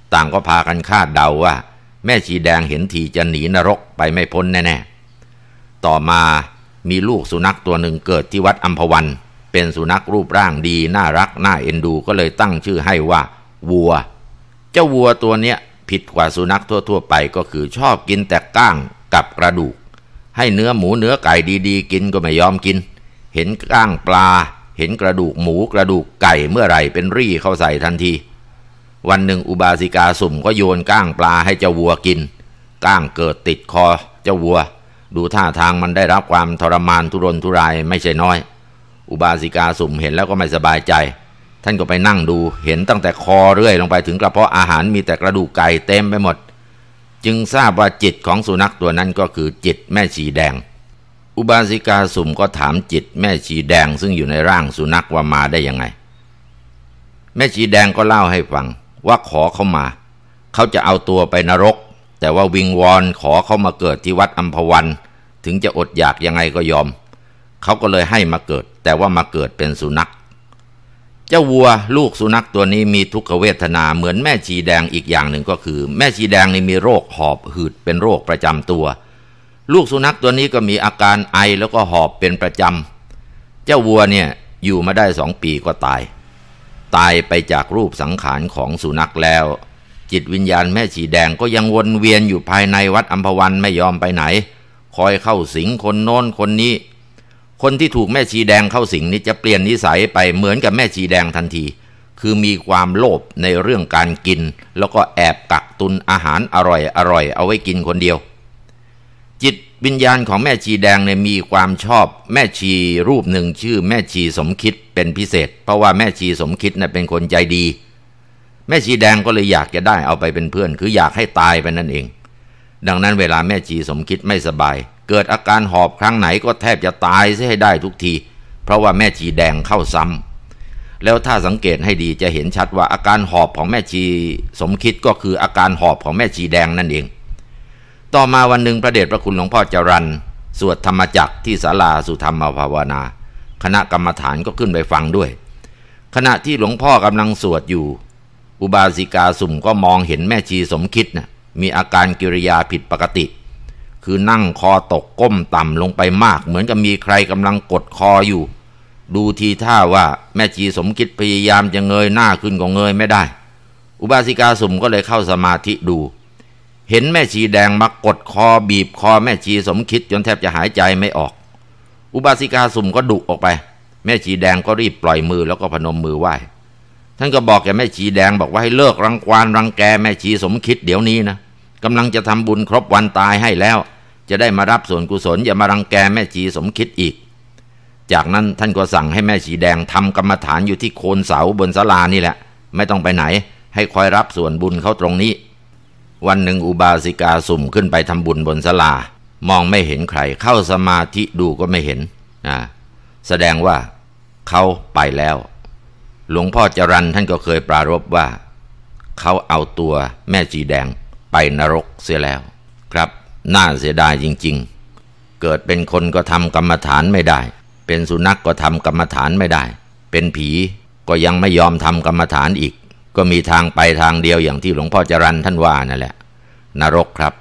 ต่างก็พากันคาดเดาว่าแม่ชีแดงเห็นทีจะหนีนรกไปไม่พ้นแน่ๆต่อมามีลูกสุนัขตัวหนึ่งเกิดที่วัดอัมพวันเป็นสุนัขรูปร่างดีน่ารักน่าเอ็นดูก็เลยตั้งชื่อให้ว่าวัวเจ้าวัวตัวเนี้ยผิดกว่าสุนัขทั่วๆไปก็คือชอบกินแต่ก้างกับกระดูกให้เนื้อหมูเนื้อไก่ดีๆกินก็ไม่ยอมกินเห็นก้างปลาเห็นกระดูกหมูกระดูกไก่เมื่อไหร่เป็นรี่เข้าใส่ทันทีวันหนึ่งอุบาสิกาสุ่มก็โยนก้างปลาให้เจ้าวัวกินก้างเกิดติดคอเจ้าวัวดูท่าทางมันได้รับความทรมานทุรนทุรายไม่ใช่น้อยอุบาสิกาสุ่มเห็นแล้วก็ไม่สบายใจท่านก็ไปนั่งดูเห็นตั้งแต่คอเรื่อยลงไปถึงกระเพาะอาหารมีแต่กระดูกไก่เต็มไปหมดจึงทราบว่าจิตของสุนัขตัวนั้นก็คือจิตแม่ชีแดงอุบาสิกาสุ่มก็ถามจิตแม่ชีแดงซึ่งอยู่ในร่างสุนัขว่ามาได้ยังไงแม่ชีแดงก็เล่าให้ฟังว่าขอเขามาเขาจะเอาตัวไปนรกแต่ว่าวิงวอนขอเขามาเกิดที่วัดอัมพวันถึงจะอดอยากยังไงก็ยอมเขาก็เลยให้มาเกิดแต่ว่ามาเกิดเป็นสุนัขเจ้าวัวลูกสุนัขตัวนี้มีทุกขเวทนาเหมือนแม่ชีแดงอีกอย่างหนึ่งก็คือแม่ชีแดงนี่มีโรคหอบหืดเป็นโรคประจำตัวลูกสุนัขตัวนี้ก็มีอาการไอแล้วก็หอบเป็นประจำเจ้าวัวเนี่ยอยู่มาได้2 ปีก็ตายไปจากรูปสังขารของสุนัขแล้วจิตวิญญาณแม่ชีแดงก็ยังวนเวียนอยู่ภายในวัดอัมพวันไม่ยอมไปไหนคอยเข้าสิงคนโน้นคนนี้คนที่ถูกแม่ชีแดงเข้าสิงนี่จะเปลี่ยนนิสัยไปเหมือนกับแม่ชีแดงทันทีคือมีความโลภในเรื่องการกินแล้วก็แอบกักตุนอาหารอร่อยเอาไว้กินคนเดียวจิตวิญญาณของแม่ชีแดงเนี่ยมีความชอบแม่ชีรูปหนึ่งชื่อแม่ชีสมคิดเป็นพิเศษเพราะว่าแม่ชีสมคิดน่ะเป็นคนใจดีแม่ชีแดงก็เลยอยากจะได้เอาไปเป็นเพื่อนคืออยากให้ตายไปนั่นเองดังนั้นเวลาแม่ชีสมคิดไม่สบายเกิดอาการหอบครั้งไหนก็แทบจะตายซะให้ได้ทุกทีเพราะว่าแม่ชีแดงเข้าซ้ำแล้วถ้าสังเกตให้ดีจะเห็นชัดว่าอาการหอบของแม่ชีสมคิดก็คืออาการหอบของแม่ชีแดงนั่นเองต่อมาวันหนึ่งพระเดชพระคุณหลวงพ่อจรัญสวดธรรมจักรที่ศาลาสุธรรมภาวนาคณะกรรมฐานก็ขึ้นไปฟังด้วยขณะที่หลวงพ่อกำลังสวดอยู่อุบาสิกาสุ่มก็มองเห็นแม่ชีสมคิดนะมีอาการกิริยาผิดปกติคือนั่งคอตกก้มต่ำลงไปมากเหมือนกับมีใครกำลังกดคออยู่ดูทีท่าว่าแม่ชีสมคิดพยายามจะเงยหน้าขึ้นก็เงยไม่ได้อุบาสิกาสุ่มก็เลยเข้าสมาธิดูเห็นแม่ชีแดงมากดคอบีบคอแม่ชีสมคิดจนแทบจะหายใจไม่ออกอุบาสิกาสุ่มก็ดุออกไปแม่ชีแดงก็รีบปล่อยมือแล้วก็พนมมือไหว้ท่านก็บอกแกแม่ชีแดงบอกว่าให้เลิกรังควานรังแกแม่ชีสมคิดเดี๋ยวนี้นะกำลังจะทำบุญครบวันตายให้แล้วจะได้มารับส่วนกุศลอย่ามารังแกแม่ชีสมคิดอีกจากนั้นท่านก็สั่งให้แม่ชีแดงทำกรรมฐานอยู่ที่โคนเสาบนศาลานี่แหละไม่ต้องไปไหนให้คอยรับส่วนบุญเขาตรงนี้วันหนึ่งอุบาสิกาสุ่มขึ้นไปทำบุญบนศาลามองไม่เห็นใครเข้าสมาธิดูก็ไม่เห็นแสดงว่าเขาไปแล้วหลวงพ่อจรัญท่านก็เคยปรารภว่าเขาเอาตัวแม่ชีแดงไปนรกเสียแล้วครับน่าเสียดายจริงๆเกิดเป็นคนก็ทำกรรมฐานไม่ได้เป็นสุนัขก็ทำกรรมฐานไม่ได้เป็นผีก็ยังไม่ยอมทำกรรมฐานอีกก็มีทางไปทางเดียวอย่างที่หลวงพ่อจรัญท่านว่านั่นแหละนรกครับ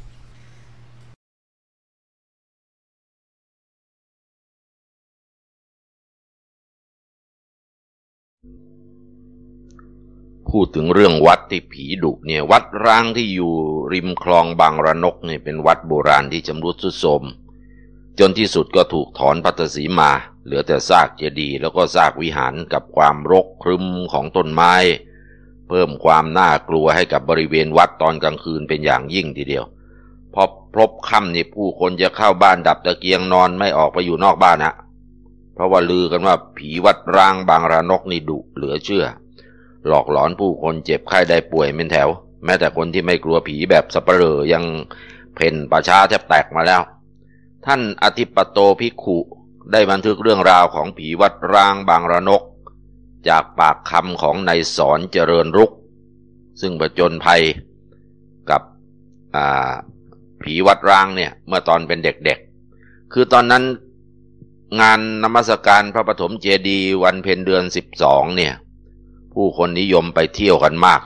พูดถึงเรื่องวัดที่ผีดุเนี่ยวัดร้างที่อยู่ริมคลองบางระนกเนี่ยเป็นวัดโบราณที่ชำรุดทรุดโทรมจนที่สุดก็ถูกถอนพัตสีมาเหลือแต่ซากเจดีย์แล้วก็ซากวิหารกับความรกครึมของต้นไม้เพิ่มความน่ากลัวให้กับบริเวณวัดตอนกลางคืนเป็นอย่างยิ่งทีเดียวพอพบค่ำนี่ผู้คนจะเข้าบ้านดับตะเกียงนอนไม่ออกไปอยู่นอกบ้านฮะเพราะว่าลือกันว่าผีวัดร้างบางระนกนี่ดุเหลือเชื่อหลอกหลอนผู้คนเจ็บไข้ได้ป่วยเป็นแถวแม้แต่คนที่ไม่กลัวผีแบบสัปเหร่อยังเพ่นป่าช้าแทบแตกมาแล้วท่านอธิปโตภิกขุได้บันทึกเรื่องราวของผีวัดร้างบางระนกจากปากคำของนายสอนเจริญรุกซึ่งผจญภัยกับผีวัดร้างเนี่ยเมื่อตอนเป็นเด็กๆคือตอนนั้นงานนมัสการพระปฐมเจดีย์วันเพ็ญเดือน12เนี่ยผู้คนนิยมไปเที่ยวกันมากเลย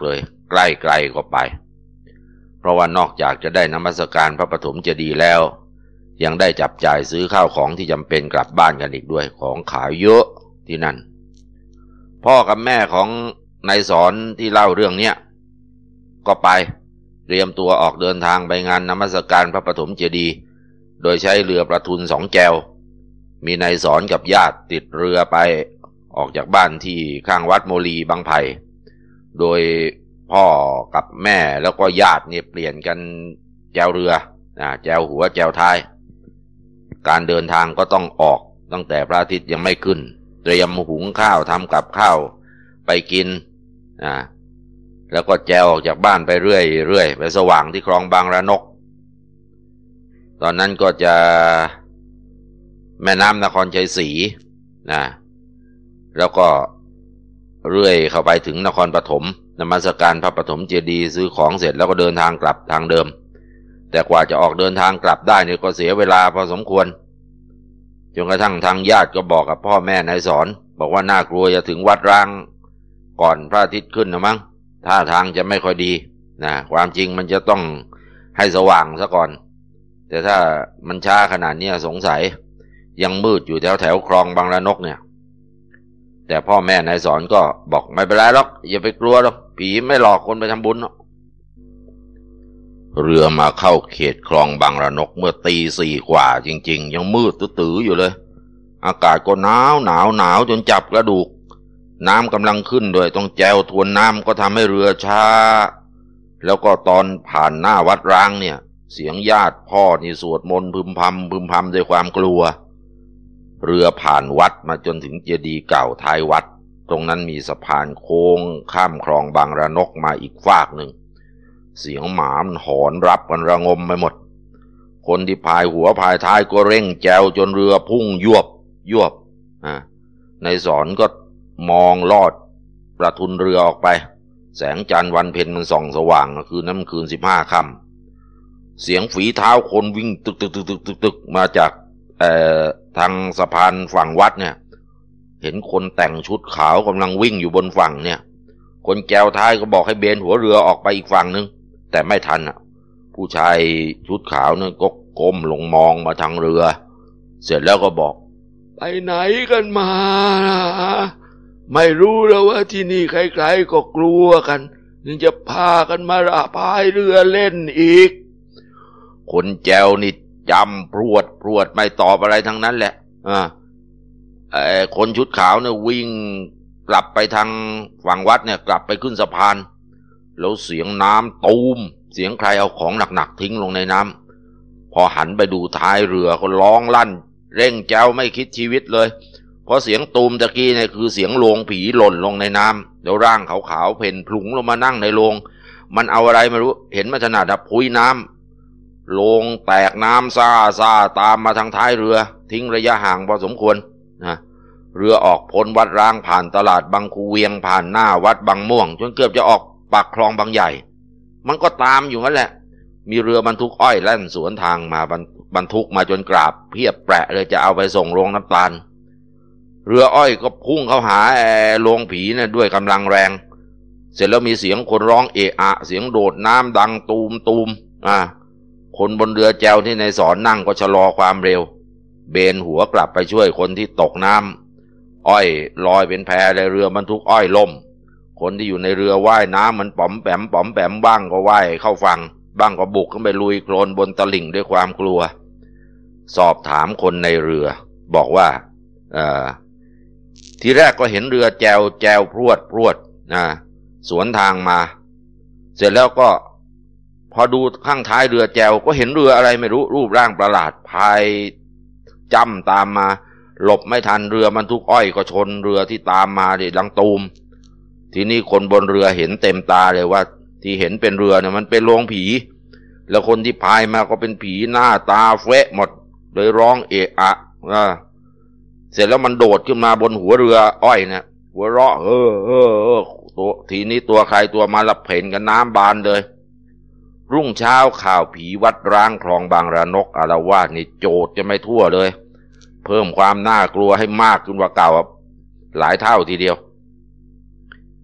ใกล้ๆก็ไปเพราะว่านอกจากจะได้นมัสการพระปฐมเจดีย์แล้วยังได้จับจ่ายซื้อข้าวของที่จำเป็นกลับบ้านกันอีกด้วยของขายเยอะที่นั่นพ่อกับแม่ของนายสอนที่เล่าเรื่องเนี้ยก็ไปเตรียมตัวออกเดินทางไปงานนมัสการพระปฐมเจดีย์โดยใช้เรือประทุน2 แจวมีนายสอนกับญาติติดเรือไปออกจากบ้านที่ข้างวัดโมลีบางไผ่โดยพ่อกับแม่แล้วก็ญาติเนี่ยเปลี่ยนกันแจวเรือแจวหัวแจวท้ายการเดินทางก็ต้องออกตั้งแต่พระอาทิตย์ยังไม่ขึ้นเตรียมหุงข้าวทำกับข้าวไปกินแล้วก็แจวออกจากบ้านไปเรื่อยไปสว่างที่คลองบางระนกตอนนั้นก็จะแม่น้ำนครชัยศรีแล้วก็เรื่อยเข้าไปถึงนครปฐมนมัสการพระปฐมเจดีย์ซื้อของเสร็จแล้วก็เดินทางกลับทางเดิมแต่กว่าจะออกเดินทางกลับได้เนี่ยก็เสียเวลาพอสมควรจนกระทั่งทางญาติก็บอกกับพ่อแม่นายสอนบอกว่าน่ากลัวจะถึงวัดร้างก่อนพระอาทิตย์ขึ้นนะมั้งท่าทางจะไม่ค่อยดีความจริงมันจะต้องให้สว่างซะก่อนแต่ถ้ามันช้าขนาดนี้สงสัยยังมืดอยู่แถวคลองบางระนกเนี่ยแต่พ่อแม่นายสอนก็บอกไม่เป็นไรหรอกอย่าไปกลัวหรอกผีไม่หลอกคนไปทำบุญหรอกเรือมาเข้าเขตคลองบางระนกเมื่อตี 4 กว่าจริงๆยังมืดตื้ออยู่เลยอากาศก็หนาวจนจับกระดูกน้ำกำลังขึ้นด้วยต้องแจวทวนน้ำก็ทำให้เรือช้าแล้วก็ตอนผ่านหน้าวัดร้างเนี่ยเสียงญาติพ่อนี่สวดมนต์พึมพำด้วยความกลัวเรือผ่านวัดมาจนถึงเจดีย์เก่าท้ายวัดตรงนั้นมีสะพานโค้งข้ามคลองบางระนกมาอีกฟากหนึ่งเสียงหมามันหอนรับกันระงมไปหมดคนที่พายหัวพายท้ายก็เร่งแจวจนเรือพุ่งยวบในสอนก็มองลอดประทุนเรือออกไปแสงจันทร์วันเพ็ญมันส่องสว่างคืนนั้นคืน15 ค่ำเสียงฝีเท้าคนวิ่งตึกมาจากทางสะพานฝั่งวัดเนี่ยเห็นคนแต่งชุดขาวกำลังวิ่งอยู่บนฝั่งเนี่ยคนแจวท้ายก็บอกให้เบนหัวเรือออกไปอีกฝั่งนึงแต่ไม่ทันผู้ชายชุดขาวเนี่ยก็ก้มลงมองมาทางเรือเสร็จแล้วก็บอกไปไหนกันมาไม่รู้แล้วว่าที่นี่ใครๆก็กลัวกันยังจะพากันมาพายเรือเล่นอีกคนแจวนี่จำพรวดไม่ตอบอะไรทั้งนั้นแหละคนชุดขาวเนี่ยวิ่งกลับไปทางฝั่งวัดเนี่ยกลับไปขึ้นสะพานแล้วเสียงน้ำตูมเสียงใครเอาของหนักๆทิ้งลงในน้ำพอหันไปดูท้ายเรือก็ร้องลั่นเร่งแจวไม่คิดชีวิตเลยเพราะเสียงตูมตะกี้เนี่ยคือเสียงโลงผีหล่นลงในน้ำแล้วร่างขาวๆเพ่นพลุงลงมานั่งในโลงมันเอาอะไรไม่รู้เห็นมาถนัดพุยน้ำโลงแตกน้ำซ่าตามมาทางท้ายเรือทิ้งระยะห่างพอสมควรเรือออกพ้นวัดร้างผ่านตลาดบางคูเวียงผ่านหน้าวัดบางม่วงจนเกือบจะออกปากคลองบางใหญ่มันก็ตามอยู่นั่นแหละมีเรือบรรทุกอ้อยแล่นสวนทางมาบรรทุกมาจนกราบเพียบแปะเลยจะเอาไปส่งโรงน้ำตาลเรืออ้อยก็พุ่งเข้าหาโรงผีเนี่ยด้วยกำลังแรงเสร็จแล้วมีเสียงคนร้องเอะอะเสียงโดดน้ำดังตูมคนบนเรือแจวที่ในสอนนั่งก็ชะลอความเร็วเบนหัวกลับไปช่วยคนที่ตกน้ำอ้อยลอยเป็นแพเลยเรือบรรทุกอ้อยล่มคนที่อยู่ในเรือว่ายน้ำมันป๋อมแปมบ้างก็ว่ายเข้าฝั่งบ้างก็บุกขึ้นไปลุยโคลนบนตลิ่งด้วยความกลัวสอบถามคนในเรือบอกว่าทีแรกก็เห็นเรือแจวพรวดสวนทางมาเสร็จแล้วก็พอดูข้างท้ายเรือแจวก็เห็นเรืออะไรไม่รู้รูปร่างประหลาดพายจ้ำตามมาหลบไม่ทันเรือบรรทุกอ้อยก็ชนเรือที่ตามมาดิดังตูมทีนี้คนบนเรือเห็นเต็มตาเลยว่าที่เห็นเป็นเรือเนี่ยมันเป็นโรงผีแล้วคนที่พายมาก็เป็นผีหน้าตาเฟะหมดเลยร้องเอะอะเสร็จแล้วมันโดดขึ้นมาบนหัวเรืออ้อยเนี่ยหัวเราะตัวทีนี้ตัวใครตัวมาละเพ่นกันน้ำบานเลยรุ่งเช้าข่าวผีวัดร้างคลองบางระนกอาละวาดนี่โจดจะไม่ทั่วเลยเพิ่มความน่ากลัวให้มากขึ้นกว่าเก่าหลายเท่าทีเดียวผ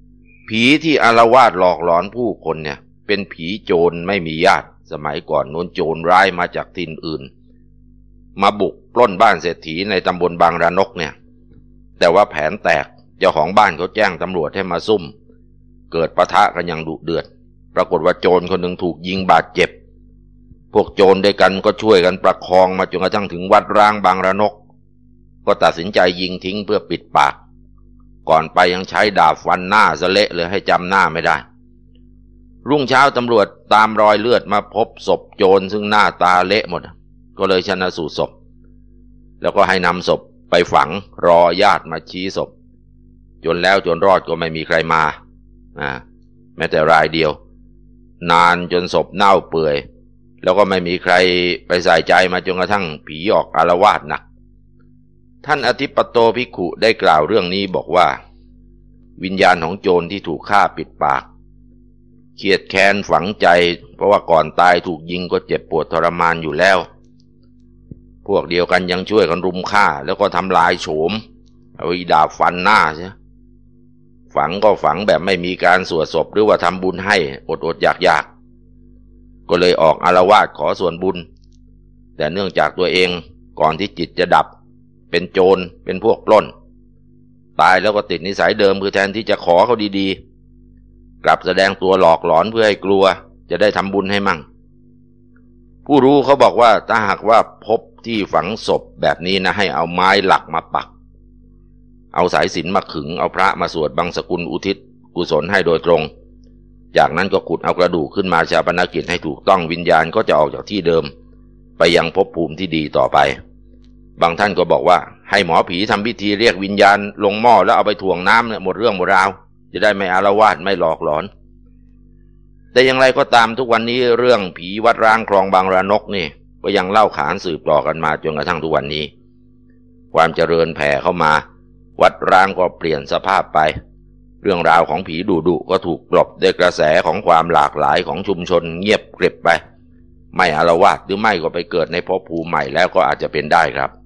ผีที่อาละวาดหลอกหลอนผู้คนเนี่ยเป็นผีโจรไม่มีญาติสมัยก่อนโน้นโจรร้ายมาจากถิ่นอื่นมาบุกปล้นบ้านเศรษฐีในตำบลบางระนกเนี่ยแต่ว่าแผนแตกเจ้าของบ้านเขาแจ้งตำรวจให้มาซุ่มเกิดปะทะกันอย่างดุเดือดปรากฏว่าโจรคนหนึ่งถูกยิงบาดเจ็บพวกโจรด้วยกันก็ช่วยกันประคองมาจนกระทั่งถึงวัดร้างบางระนกก็ตัดสินใจยิงทิ้งเพื่อปิดปากก่อนไปยังใช้ดาบฟันหน้าซะเละเลยให้จำหน้าไม่ได้รุ่งเช้าตำรวจตามรอยเลือดมาพบศพโจรซึ่งหน้าตาเละหมดก็เลยชันสูตรศพแล้วก็ให้นำศพไปฝังรอญาติมาชี้ศพจนแล้วจนรอดก็ไม่มีใครมาแม้แต่รายเดียวนานจนศพเน่าเปื่อยแล้วก็ไม่มีใครไปใส่ใจมาจนกระทั่งผีออกอาละวาดหนักท่านอธิปโตภิกขุได้กล่าวเรื่องนี้บอกว่าวิญญาณของโจรที่ถูกฆ่าปิดปากเครียดแค้นฝังใจเพราะว่าก่อนตายถูกยิงก็เจ็บปวดทรมานอยู่แล้วพวกเดียวกันยังช่วยกันรุมฆ่าแล้วก็ทำลายโฉมเอาดาบฟันหน้าใช่ฝังก็ฝังแบบไม่มีการสวดศพหรือว่าทำบุญให้อดอยากก็เลยออกอาละวาดขอส่วนบุญแต่เนื่องจากตัวเองก่อนที่จิตจะดับเป็นโจรเป็นพวกปล้นตายแล้วก็ติดนิสัยเดิมคือแทนที่จะขอเขาดีๆกลับแสดงตัวหลอกหลอนเพื่อให้กลัวจะได้ทำบุญให้มั่งผู้รู้เขาบอกว่าถ้าหากว่าพบที่ฝังศพแบบนี้นะให้เอาไม้หลักมาปักเอาสายสิญจน์มาขึงเอาพระมาสวดบังสกุลอุทิศกุศลให้โดยตรงจากนั้นก็ขุดเอากระดูกขึ้นมาฌาปนกิจให้ถูกต้องวิญญาณก็จะออกจากที่เดิมไปยังภพภูมิที่ดีต่อไปบางท่านก็บอกว่าให้หมอผีทำพิธีเรียกวิญญาณลงหม้อแล้วเอาไปถ่วงน้ำเนี่ยหมดเรื่องหมดราวจะได้ไม่อาละวาดไม่หลอกหลอนแต่อย่างไรก็ตามทุกวันนี้เรื่องผีวัดร้างคลองบางระนกนี่ก็ยังเล่าขานสืบต่อกันมาจนกระทั่งทุกวันนี้ความเจริญแผ่เข้ามาวัดร้างก็เปลี่ยนสภาพไปเรื่องราวของผีดุก็ถูกกลบด้วยกระแสของความหลากหลายของชุมชนเงียบกริบไปไม่อาละวาดหรือไม่ก็ไปเกิดในภพภูมิใหม่แล้วก็อาจจะเป็นได้ครับ